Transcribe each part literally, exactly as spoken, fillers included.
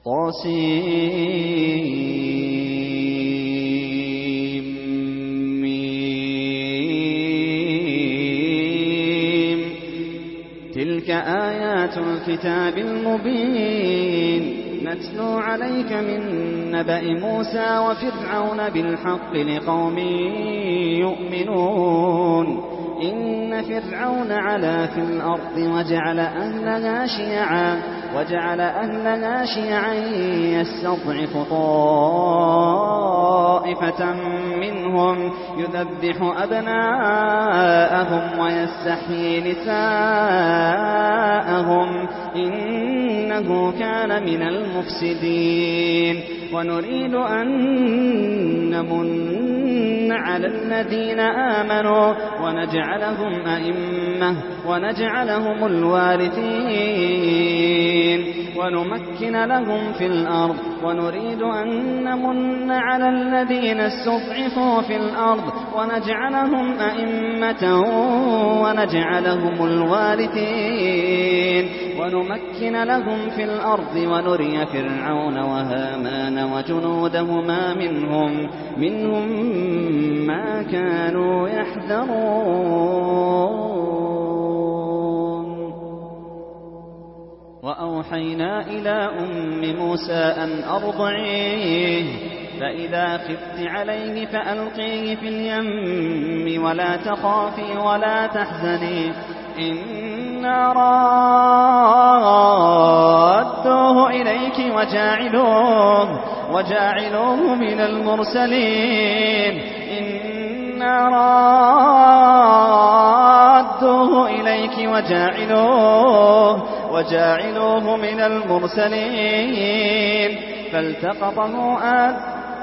طاسيم. تلك آيات الكتاب المبين نتلو عليك من نبأ موسى وفرعون بالحق لقوم يؤمنون. إن فرعون علا في الأرض وجعل أهلها شيعا وجعل أهلها شيعا يستضعف طائفة منهم يذبح أبناءهم ويستحيي نساءهم إنه كان من المفسدين. ونريد أن نمن على الذين آمنوا ونجعلهم أئمة ونجعلهم الوارثين ونمكن لهم في الأرض. ونريد أن نمن على الذين استضعفوا في الأرض ونجعلهم أئمة ونجعلهم الوارثين ونمكن لهم في الأرض ونري فرعون وهامان وجنودهما منهم منهم ما كانوا يحذرون. وأوحينا إلى أم موسى أن أرضعيه فإذا خفت عليه فألقيه في اليم ولا تخافي ولا تحزني إنا رادوه إليك وجاعلوه, وجاعلوه من المرسلين. إنا رادوه إليك وجاعلوه, وجاعلوه من المرسلين. فالتقطه آل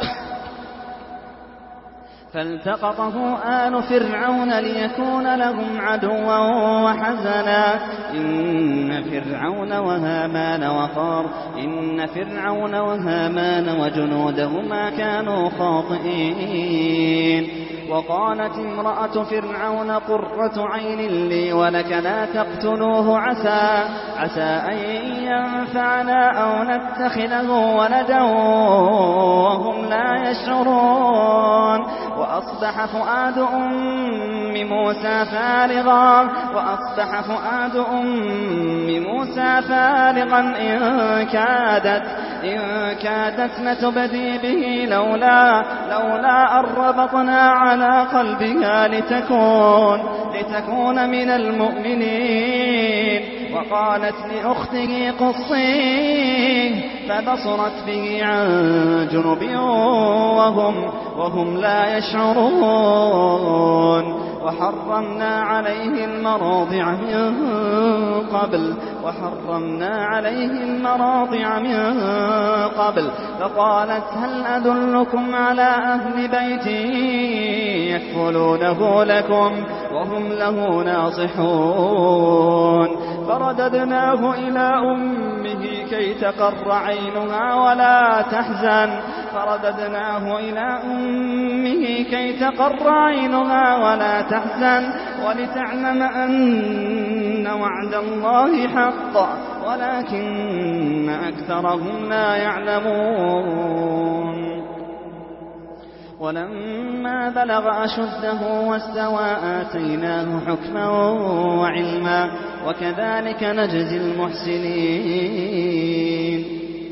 فالتقطه آل فرعون ليكون لهم عدوا وحزنا. إن فرعون وهامان وقار إن فرعون وهامان وجنودهما كانوا خاطئين. وقالت امرأة فرعون قرة عين لي ولك لا تقتلوه عسى, عسى أن ينفعنا أو نتخذه ولدا وهم لا يشعرون. وأصبح فؤاد أم موسى فارغا وأصبح فؤاد أم موسى فارغا إن كادت إن كادت لتبدي به لولا لولا أن ربطنا على قلبها لتكون لتكون من المؤمنين. وقالت لأخته قصيه فبصرت به عن جنب وهم وهم لا يشعرون. وحرمنا عليه المراضع من قبل وحرمنا عليه المراضع من قبل فقالت هل أدلكم على أهل بيت يكفلونه لكم وهم له ناصحون. فرددناه إلى أمه كي تقر عينها ولا تحزن فرددناه إلى أمه كي تقر عينها ولا تحزن ولتعلم أن وعد الله حق ولكن أكثرهم لا يعلمون. ولما بلغ أشده واستوى آتيناه حكما وعلما وكذلك نجزي المحسنين.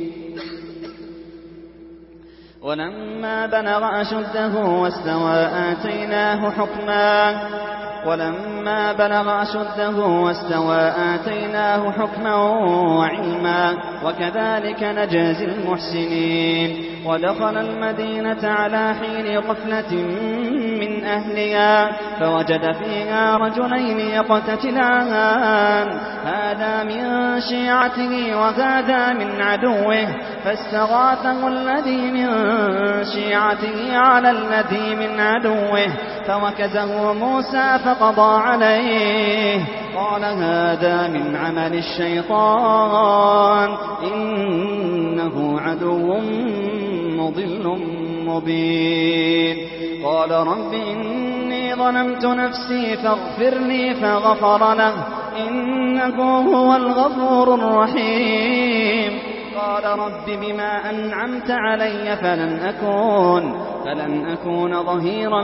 ولما بلغ أشده واستوى آتيناه حكما ولما بلغ أشده واستوى آتيناه حكما وعلما وكذلك نجزي المحسنين. ودخل المدينة على حين غفلة من أهلها فوجد فيها رجلين يقتتلان هذا من شيعته وهذا من عدوه فاستغاثه الذي من شيعته على الذي من عدوه فوكزه موسى فقضى عليه قال هذا من عمل الشيطان إنه عدو مضل مبين. قال رب إني ظلمت نفسي فاغفر لي فغفر له إنه هو الغفور الرحيم. قال رب بما أنعمت علي فلن أكون, فلن أكون ظهيرا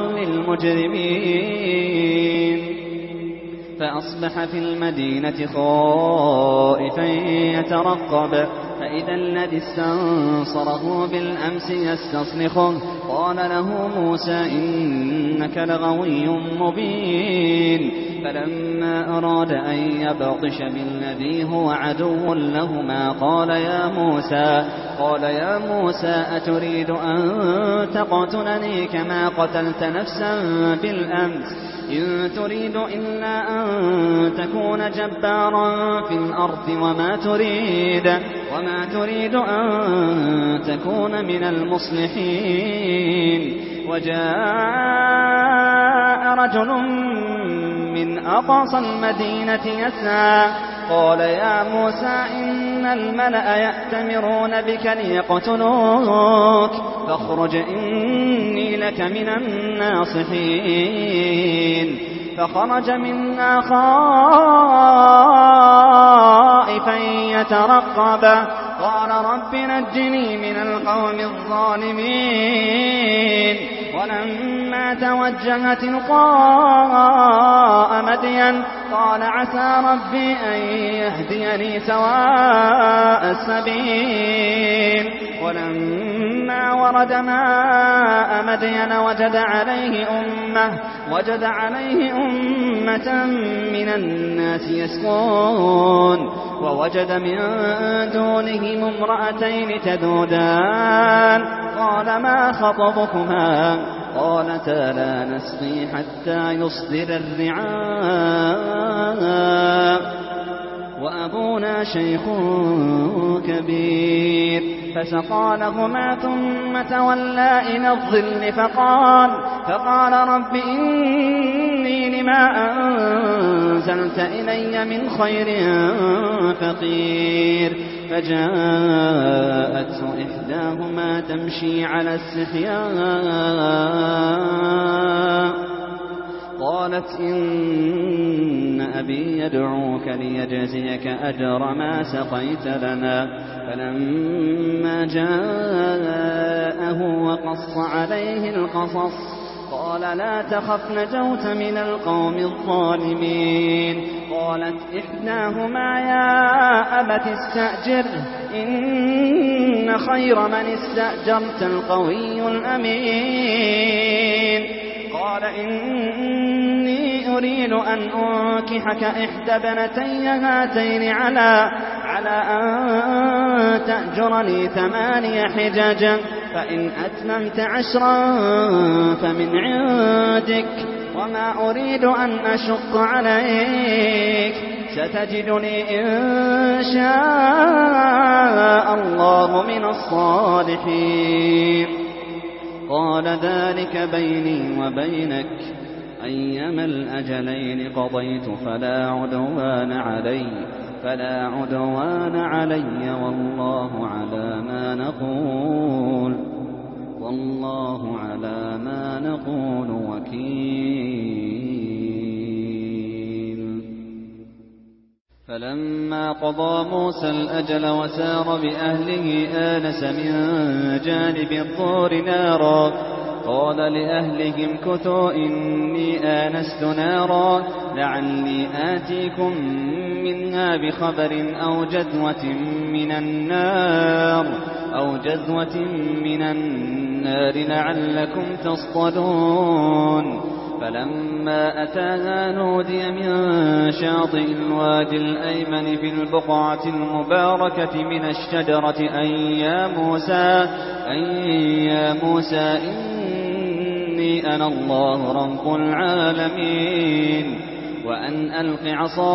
للمجرمين. فأصبح في المدينة خائفا يترقب فإذا الذي استنصره بالأمس يستصرخه قال له موسى إنك لغوي مبين. فلما أراد أن يبطش بالذي هو عدو لهما قال يا موسى قال يا موسى أتريد أن تقتلني كما قتلت نفسا بالأمس إن تريد إلا أن تكون جبارا في الأرض وما تريد وما تريد أن تكون من المصلحين. وجاء رجل من أقصى المدينة يسعى قال يا موسى إن الملأ يأتمرون بك ليقتلوك فاخرج إني لك من الناصحين. فخرج منا خائفا يترقب قال رب نجني من القوم الظالمين. ولما توجه تلقاء مدين قال عسى ربي أن يهديني سواء السبيل. ولما ورد ماء مدين وجد عليه أمة وجد عليه أمة من الناس يسقون ووجد من دونهم امرأتين تذودان قال ما خطبكما قالتا لا نسقي حتى يصدر الرعاء وأبونا شيخ كبير. فسقى لهما ثم تولى إلى الظل فقال, فقال رب إني لما أنزلت إلي من خير فقير. فجاءته إحداهما تمشي على استحياء قالت إن أبي يدعوك ليجزيك أجر ما سقيت لنا. فلما جاءه وقص عليه القصص قال لا تخف نجوت من القوم الظالمين. قالت إحداهما يا أبت استأجره إن خير من استأجرت القوي الأمين. قال إني أريد أن أنكحك إحدى بنتي هاتين على على أن تأجرني ثماني حجج فإن أتممت عشرا فمن عندك وما أريد أن أشق عليك ستجدني إن شاء الله من الصالحين. قال ذلك بيني وبينك أيما الأجلين قضيت فلا عدوان علي فلا عدوان علي والله على ما نقول والله على ما نقول وكيل. فلما قضى موسى الأجل وسار بأهله آنس من جانب الطور نارا قال لأهلهم كثوا إني آنست نارا لعلي آتيكم منها بخبر أو جذوة من النار أو جذوة من النار لعلكم تصطلون. فلما أتاها نودي من شاطئ الوادي الأيمن في البقعة المباركة من الشجرة أن يا موسى أن يا موسى إني أنا الله رب العالمين وأن ألق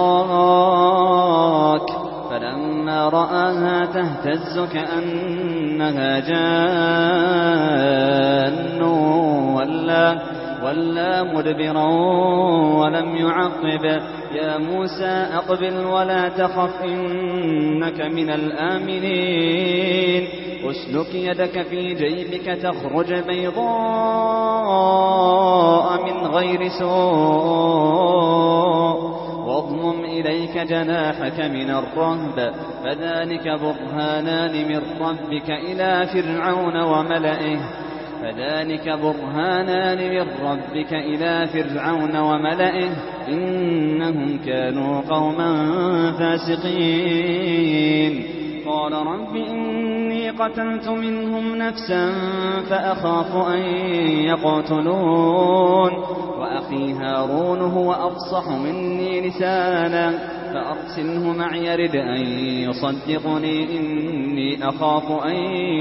عصاك. فلما رآها تهتز كأنها جان ولا ولا مدبرا ولم يعقب. يا موسى أقبل ولا تخف إنك من الآمنين. أسلك يدك في جيبك تخرج بيضاء من غير سوء واضمم واضمم إليك جناحك من الرهب فذلك برهانان من ربك إلى فرعون وملئه فذلك برهانان من ربك إلى فرعون وملئه إنهم كانوا قوما فاسقين قال رب إني قتلت منهم نفسا فأخاف أن يقتلون وأخي هارون هو أفصح مني لسانا فأرسله معي يرد أن يصدقني إني أخاف أن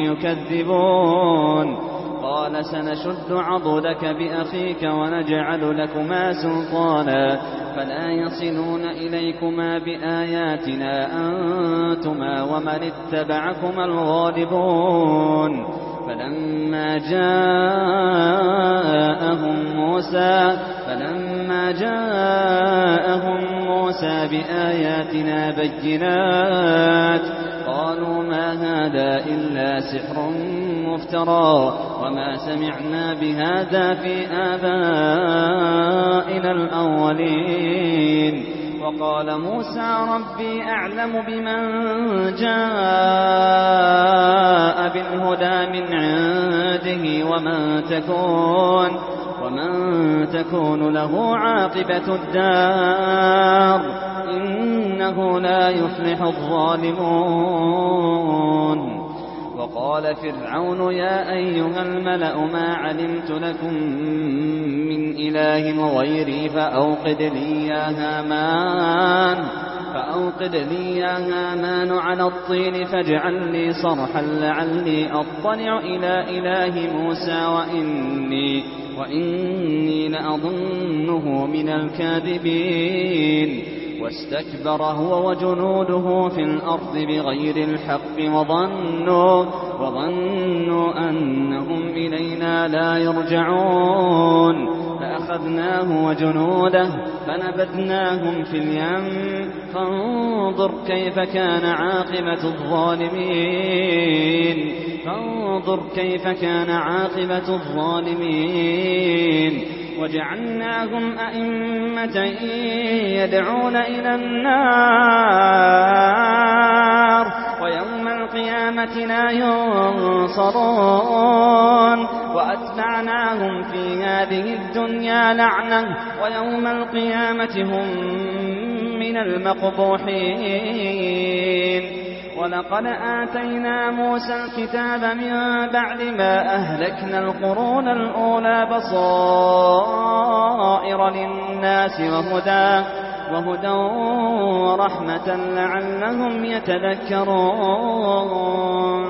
يكذبون قال سنشد عضدك بأخيك ونجعل لكما سلطانا فلا يصلون إليكما بآياتنا أنتما ومن اتبعكما الغالبون فلما جاءهم موسى فلما جاءهم موسى بآياتنا بينات قالوا ما هذا إلا سحر مفترى وما سمعنا بهذا في آبائنا الأولين وقال موسى ربي أعلم بمن جاء بالهدى من عنده ومن تكون ومن تكون له عاقبة الدار إنه لا يفلح الظالمون وقال فرعون يا أيها الملأ ما علمت لكم من إله غيري فأوقد لي يا هامان فأوقد لي يا هامان على الطين فاجعل لي صرحا لعلي أطلع إلى إله موسى وإني وإني لأظنه من الكاذبين واستكبر هو وجنوده في الأرض بغير الحق وظنوا, وظنوا أنهم إلينا لا يرجعون فأخذناه وجنوده فنبذناهم في اليم فانظر كيف كان عاقبة الظالمين فانظر كيف كان عاقبة الظالمين وجعلناهم أئمة يدعون إلى النار ويوم القيامة لا ينصرون وأتبعناهم في هذه الدنيا لعنة ويوم القيامة هم من المقبوحين ولقد آتينا موسى الكتاب من بعد ما أهلكنا القرون الأولى بصائر للناس وهدى وهدى ورحمة لعلهم يتذكرون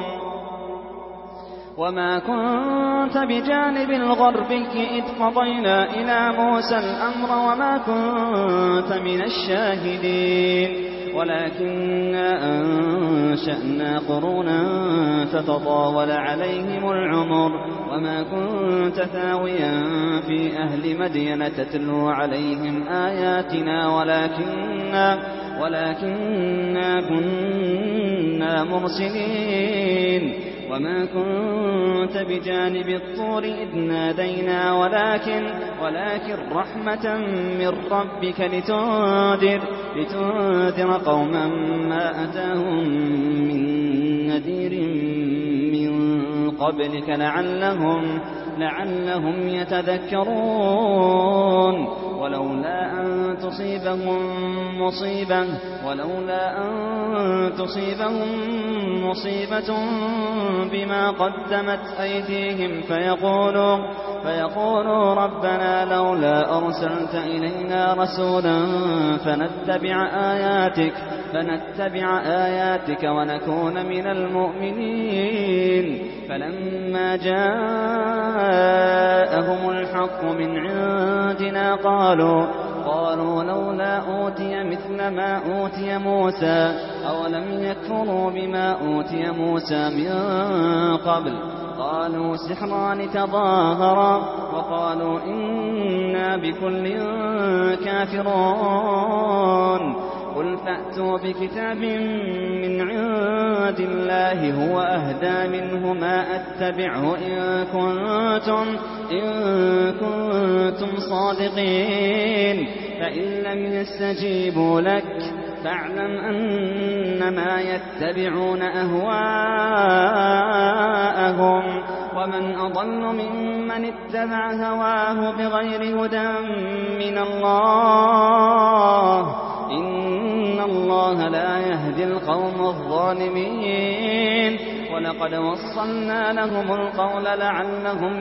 وما كنت بجانب الغربي إذ قضينا إلى موسى الأمر وما كنت من الشاهدين ولكننا أنشأنا قرونا فتطاول عليهم العمر وما كنت ثاويا في أهل مدين تتلو عليهم آياتنا ولكننا, ولكننا كنا مرسلين وما كنت بجانب الطور إذ نادينا ولكن, ولكن رحمة من ربك لتنذر, لتنذر قوما ما أتاهم من نذير من قبلك لعلهم, لعلهم يتذكرون ولولا أن تصيبهم مصيبة ولولا أن تصيبهم مصيبة بما قدمت أيديهم فيقولوا, فيقولوا ربنا لولا أرسلت إلينا رسولا فنتبع آياتك فنتبع آياتك ونكون من المؤمنين فلما جاءهم الحق من عندنا قالوا قالوا لولا أوتي مثل ما أوتي موسى أولم يكفروا بما أوتي موسى من قبل قالوا سحران تظاهرا وقالوا إنا بكل كافرون قل فأتوا بكتاب من عند الله هو أهدى منه ما أتبعه إن كنتم, إن كنتم صادقين فإن لم يستجيبوا لك فاعلم أنما يتبعون أهواءهم ومن أضل ممن اتبع هواه بغير هدى من الله إن الله لا يهدي القوم الظالمين ولقد وصلنا لهم القول لعلهم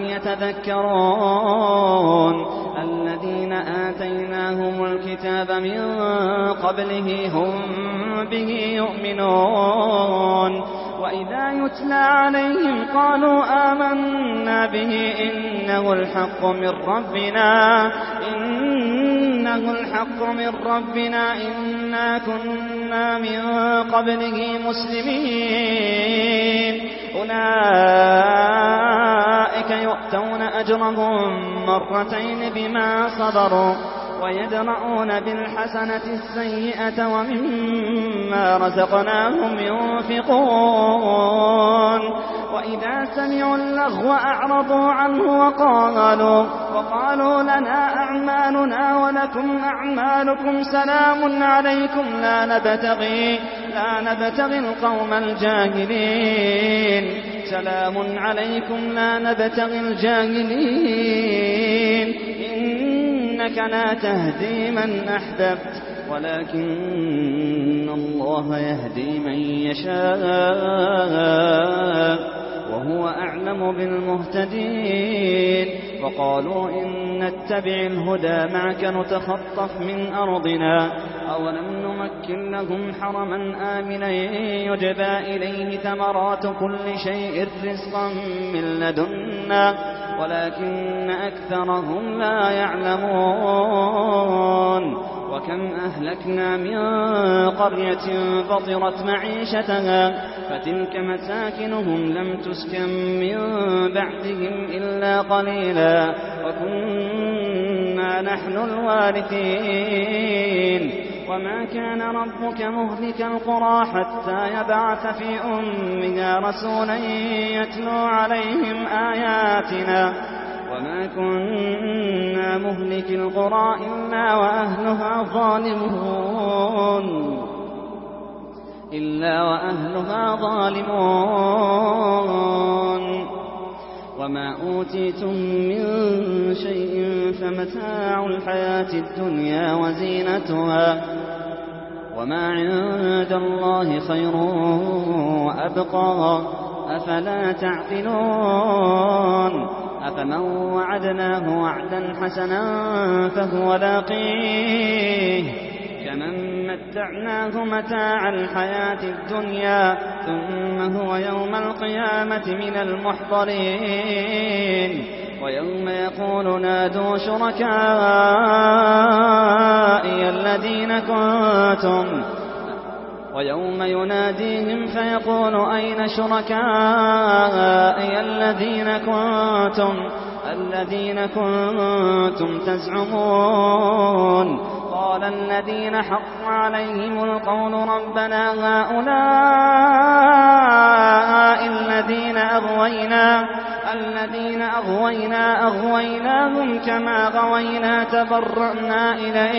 يتذكرون الذين آتيناهم الكتاب من قبله هم به يؤمنون وإذا يتلى عليهم قالوا آمنا به إنه الحق من ربنا إنه الحق من ربنا إنا كنا من قبله مسلمين أولئك يؤتون أجرهم مرتين بما صبروا ويدرؤون بالحسنة السيئة ومما رزقناهم ينفقون وإذا سمعوا اللغو أعرضوا عنه وقالوا, وقالوا لنا أعمالنا ولكم أعمالكم سلام عليكم لا نبتغي, لا نبتغي القوم الجاهلين سلام عليكم لا نبتغي الجاهلين إنك لا تهدي من أحببت ولكن الله يهدي من يشاء وهو أعلم بالمهتدين وقالوا إن نتبع الهدى معك نتخطف من أرضنا أولم نمكن لهم حرما آمنا يجبى إليه ثمرات كل شيء رزقا من لدنا ولكن أكثرهم لا يعلمون وكم أهلكنا من قرية بطرت معيشتها فتلك مساكنهم لم تسكن من بعدهم إلا قليلا وكنا نحن الوارثين وما كان ربك مهلك القرى حتى يبعث في أمها رسولا يتلو عليهم آياتنا وما كنا مهلك القرى إلا وأهلها ظالمون إلا وأهلها ظالمون وما أوتيتم من شيء فمتاع الحياة الدنيا وزينتها وما عند الله خير وأبقى أفلا تعقلون أفمن وعدناه وعدا حسنا فهو لاقيه كمن متعناه متاع الحياة الدنيا ثم هو يوم القيامة من المحضرين ويوم يقول نادوا شركائي الذين كنتم ويوم يناديهم فيقول أين شركائي الذين كنتم الذين كنتم تزعمون قال الذين حق عليهم القول ربنا هؤلاء الذين أغوينا الذين أغوينا أغويناهم كما غوينا تبرأنا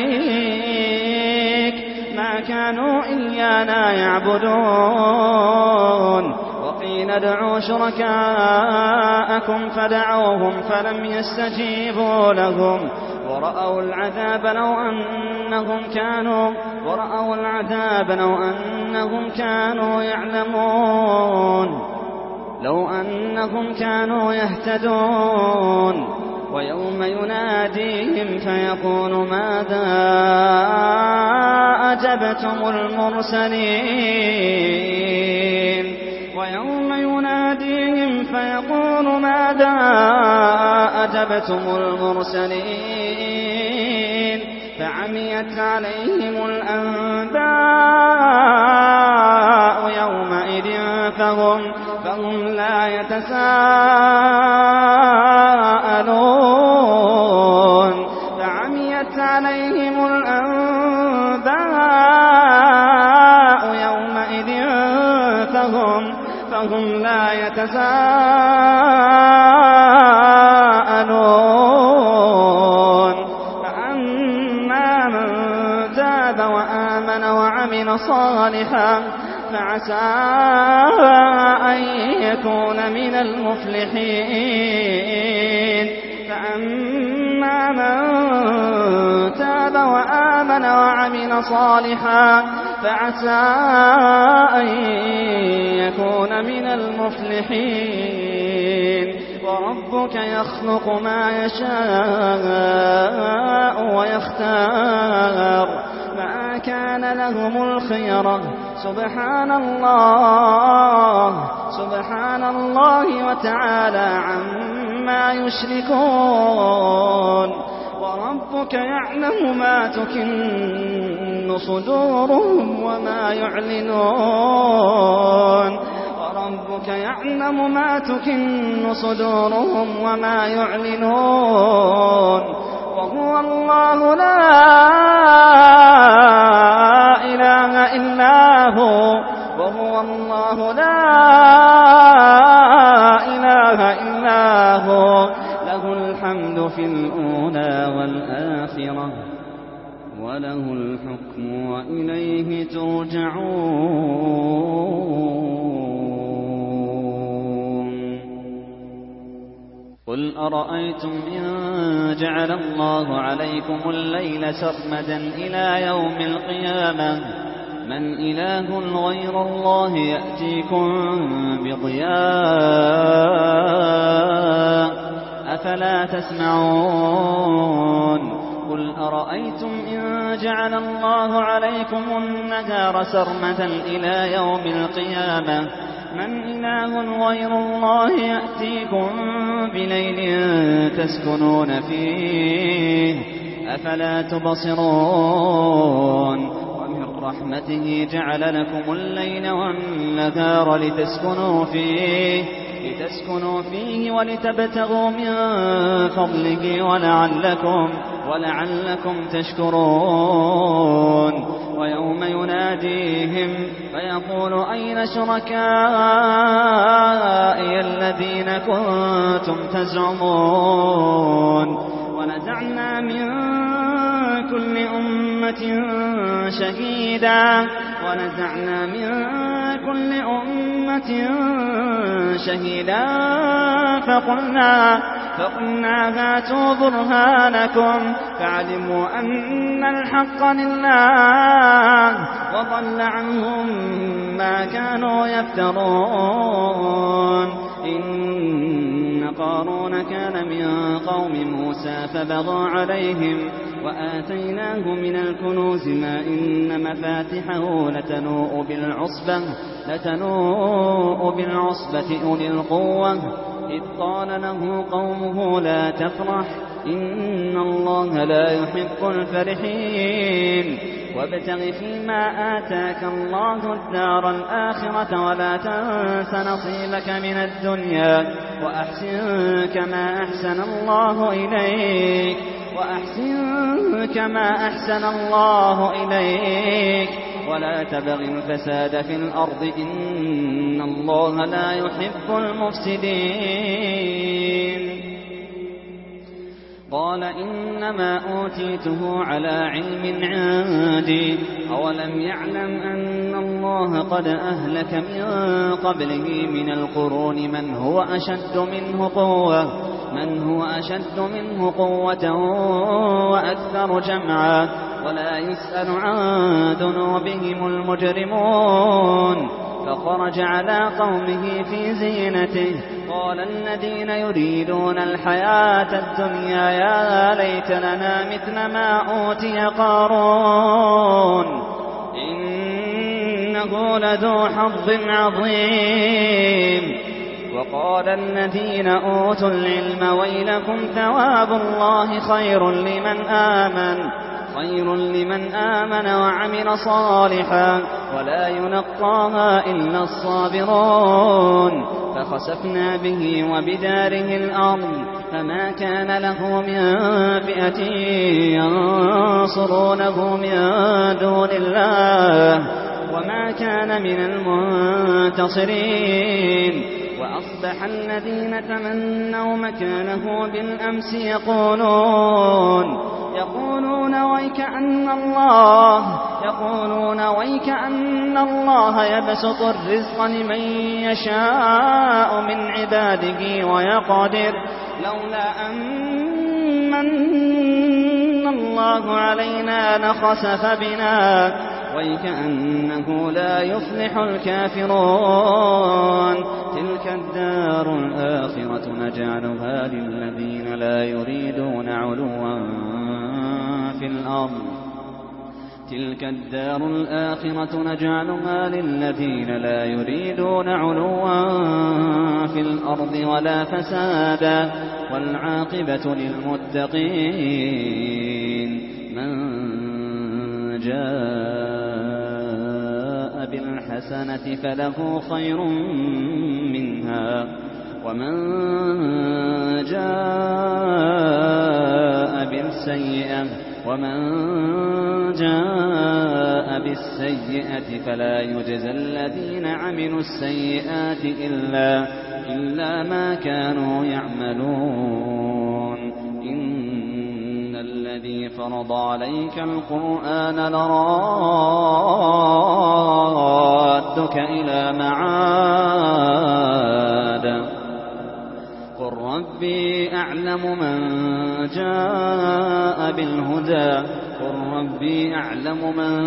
إليك ما كانوا إيانا يعبدون وقيل ادعوا شركاءكم فدعوهم فلم يستجيبوا لهم ورأوا العذاب لو أنهم كانوا ورأوا العذاب لو أنهم كانوا يعلمون لو أنهم كانوا يهتدون ويوم يناديهم فيقول ماذا أجبتم المرسلين ويوم يناديهم فيقول ماذا أجبتم المرسلين فعميت عليهم الأنباء يومئذ فهم, فهم لا يتساءلون فعميت عليهم الأنباء يومئذ فهم, فهم لا يتساءلون فأما وعمل صالحا فعسى أن يكون من المفلحين. فأما من تاب وآمن وعمل صالحا فعسى أن يكون من المفلحين. وربك يخلق ما يشاء ويختار ما كان لهم الخيرة سبحان الله سبحان الله وتعالى عما يشركون. وربك يعلم ما تكن صدورهم وما يعلنون وربك يعلم ما تكن صدورهم وما يعلنون. وهو الله لا إله إلا هو وهو الله لا إله إلا هو له الحمد في الأولى والآخرة وله الحكم وإليه ترجعون. قل أرأيتم إن جعل الله عليكم الليل سرمدا إلى يوم القيامة من إله غير الله يأتيكم بضياء أفلا تسمعون. قل أرأيتم إن جعل الله عليكم النهار سرمدا إلى يوم القيامة من إله غير الله يأتيكم بليل تسكنون فيه أفلا تبصرون. ومن رحمته جعل لكم الليل والنهار لتسكنوا فيه لتسكنوا فيه ولتبتغوا من فضله ولعلكم ولعلكم تشكرون. ويوم يناديهم فيقول أين شركائي الذين كنتم تزعمون. ونزعنا من كل أمة شهيدا ونزعنا من كل أمة شهيدا فقلنا فقلنا هاتوا برهانكم فعلموا أن الحق لله وضل عنهم ما كانوا يفترون. إن قارون كان من قوم موسى فبغى عليهم وآتيناه من الكنوز ما إن مفاتحه لتنوء بالعصبة لتنوء بالعصبة أولي القوة إذ قال له قومه لا تفرح إن الله لا يحب الفرحين. وابتغ فيما آتاك الله الدار الآخرة ولا تنس نصيبك من الدنيا وأحسن كما أحسن الله إليك وأحسن كما أحسن الله إليك ولا تبغ الفساد في الأرض إن الله لا يحب المفسدين. قال إنما أوتيته على علم عندي أولم يعلم أن الله قد أهلك من قبله من القرون من هو أشد منه قوة من هو أشد منه قوة وأكثر جمعا ولا يسأل عن ذنوبهم المجرمون. فخرج على قومه في زينته قال الذين يريدون الحياة الدنيا يا ليت لنا مثل ما أوتي قارون إنه لذو حظ عظيم. وقال الذين أوتوا العلم ويلكم ثواب الله خير لمن آمن خير لمن آمن وعمل صالحا ولا يلقاها إلا الصابرون. فخسفنا به وبداره الأرض فما كان له من فئة ينصرونه من دون الله وما كان من المنتصرين. وأصبح الذين تمنوا مكانه بالأمس يقولون يقولون ويك أن الله يقولون ويك أن الله يبسط الرزق لمن يشاء من عباده ويقدر لولا أن من الله علينا لخسف بنا ويكأنه لا يفلح الكافرون تلك الدار الآخرة نجعلها للذين لا يريدون علوا في الأرض تلك الدار الآخرة نجعلها للذين لا يريدون علوا في الأرض ولا فسادا والعاقبة للمتقين من جاء بالحسنة فله خير منها ومن جاء بالسيئة ومن جاء بالسيئة فلا يجزى الذين عملوا السيئات إلا, إلا ما كانوا يعملون إن الذي فرض عليك القرآن لرادك إلى معاد قل ربي أعلم من جاء بالهدى قل ربي أعلم من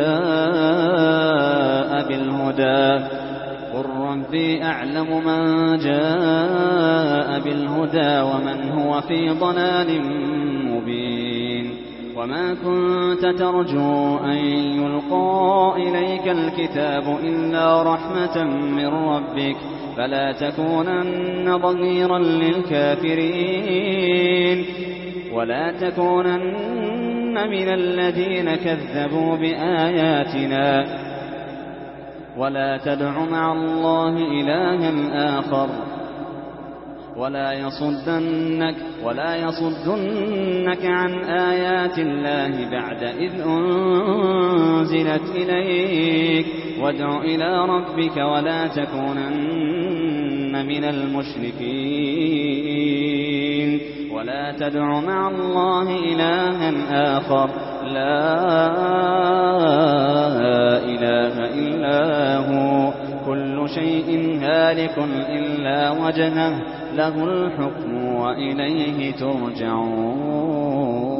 جاء بالهدى قل ربي أعلم من جاء بالهدى ومن هو في ضلال مبين وما كنت ترجو أن يلقى إليك الكتاب إلا رحمة من ربك فلا تكونن ظهيرا للكافرين ولا تكونن من الذين كذبوا بآياتنا ولا تدع مع الله إلها آخر ولا يصدنك ولا يصدنك عن آيات الله بعد إذ أنزلت إليك وادع إلى ربك ولا تكونن من المشركين ولا تدع مع الله إلها آخر لا إله إلا هو كل شيء هالك إلا وجهه له الحكم وإليه ترجعون